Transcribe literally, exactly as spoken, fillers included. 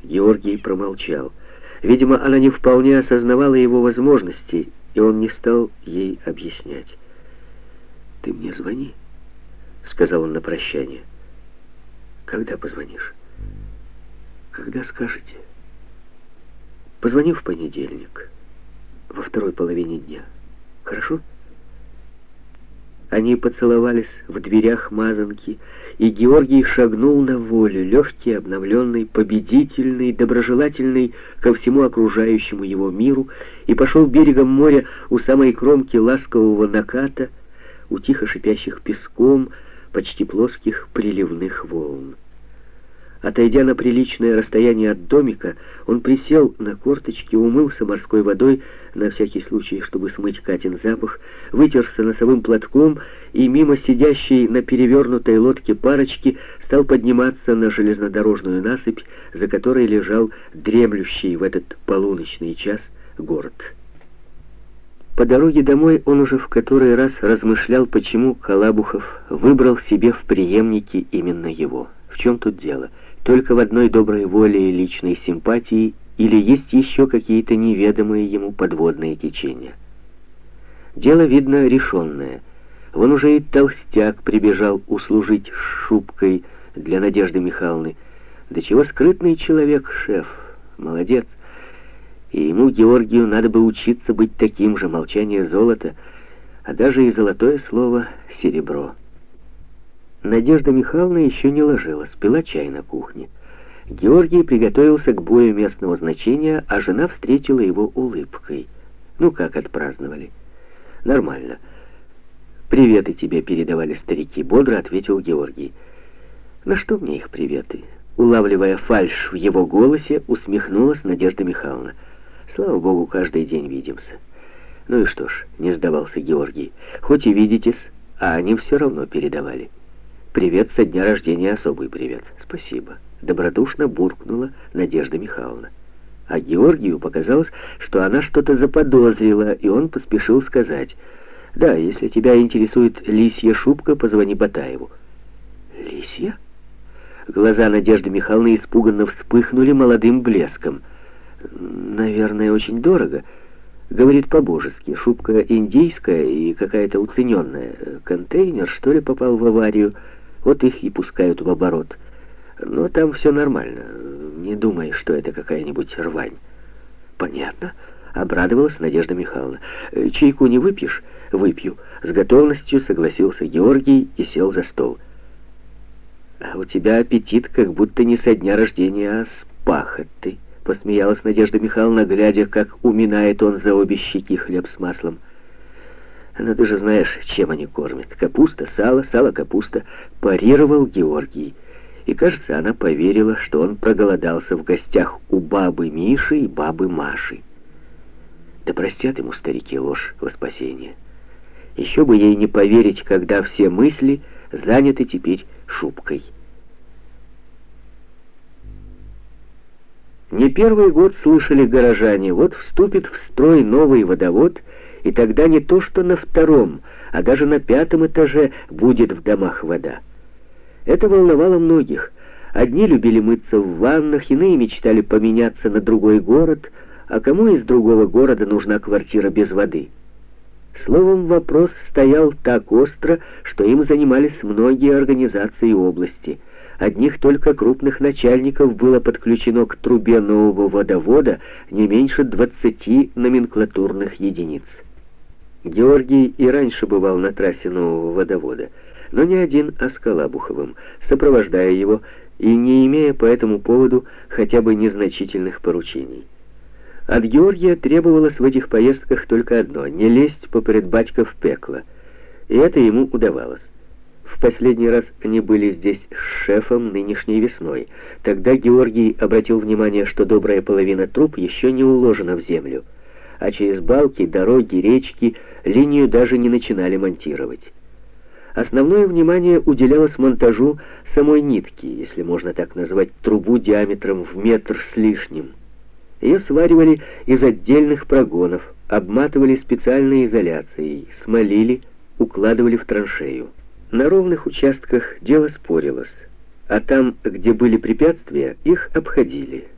Георгий промолчал. Видимо, она не вполне осознавала его возможности, и он не стал ей объяснять. «Ты мне звони», — сказал он на прощание. «Когда позвонишь?» «Когда скажете?» «Позвони в понедельник, во второй половине дня. Хорошо?» Они поцеловались в дверях мазанки, и Георгий шагнул на волю, легкий, обновленный, победительный, доброжелательный ко всему окружающему его миру, и пошел берегом моря у самой кромки ласкового наката, у тихо шипящих песком, почти плоских приливных волн. Отойдя на приличное расстояние от домика, он присел на корточки, умылся морской водой, на всякий случай, чтобы смыть Катин запах, вытерся носовым платком и мимо сидящей на перевернутой лодке парочки стал подниматься на железнодорожную насыпь, за которой лежал дремлющий в этот полуночный час город. По дороге домой он уже в который раз размышлял, почему Калабухов выбрал себе в преемнике именно его. В чем тут дело? Только в одной доброй воле и личной симпатии, или есть еще какие-то неведомые ему подводные течения? Дело, видно, решенное. Вон уже и толстяк прибежал услужить шубкой для Надежды Михайловны. Да чего скрытный человек, шеф, молодец. И ему, Георгию, надо бы учиться быть таким же, молчание золото, а даже и золотое слово серебро. Надежда Михайловна еще не ложилась, пила чай на кухне. Георгий приготовился к бою местного значения, а жена встретила его улыбкой. «Ну как отпраздновали?» «Нормально. Приветы тебе передавали старики», — бодро ответил Георгий. «На что мне их приветы?» Улавливая фальшь в его голосе, усмехнулась Надежда Михайловна. «Слава богу, каждый день видимся». «Ну и что ж», — не сдавался Георгий, — «хоть и видитесь, а они все равно передавали». «Привет со дня рождения, особый привет». «Спасибо», — добродушно буркнула Надежда Михайловна. А Георгию показалось, что она что-то заподозрила, и он поспешил сказать: «Да, если тебя интересует лисья шубка, позвони Батаеву». «Лисья?» Глаза Надежды Михайловны испуганно вспыхнули молодым блеском. «Наверное, очень дорого. Говорит по-божески. Шубка индийская и какая-то уцененная. Контейнер, что ли, попал в аварию. Вот их и пускают в оборот. Но там все нормально. Не думай, что это какая-нибудь рвань». «Понятно», — обрадовалась Надежда Михайловна. «Чайку не выпьешь?» «Выпью». С готовностью согласился Георгий и сел за стол. «А у тебя аппетит как будто не со дня рождения, а с пахоты», — посмеялась Надежда Михайловна, глядя, как уминает он за обе щеки хлеб с маслом. «Ну ты же знаешь, чем они кормят. Капуста, сало, сало, капуста», — парировал Георгий. И, кажется, она поверила, что он проголодался в гостях у бабы Миши и бабы Маши. Да простят ему старики ложь во спасение. Еще бы ей не поверить, когда все мысли заняты теперь шубкой. Не первый год слышали горожане: вот вступит в строй новый водовод, и тогда не то что на втором, а даже на пятом этаже будет в домах вода. Это волновало многих. Одни любили мыться в ваннах, иные мечтали поменяться на другой город, а кому из другого города нужна квартира без воды? Словом, вопрос стоял так остро, что им занимались многие организации области. Одних только крупных начальников было подключено к трубе нового водовода не меньше двадцати номенклатурных единиц. Георгий и раньше бывал на трассе нового водовода, но не один, а с Калабуховым, сопровождая его и не имея по этому поводу хотя бы незначительных поручений. От Георгия требовалось в этих поездках только одно — не лезть поперед батька в пекло, и это ему удавалось. В последний раз они были здесь с шефом нынешней весной. Тогда Георгий обратил внимание, что добрая половина труб еще не уложена в землю, а через балки, дороги, речки линию даже не начинали монтировать. Основное внимание уделялось монтажу самой нитки, если можно так назвать трубу диаметром в метр с лишним. Ее сваривали из отдельных прогонов, обматывали специальной изоляцией, смолили, укладывали в траншею. На ровных участках дело спорилось, а там, где были препятствия, их обходили.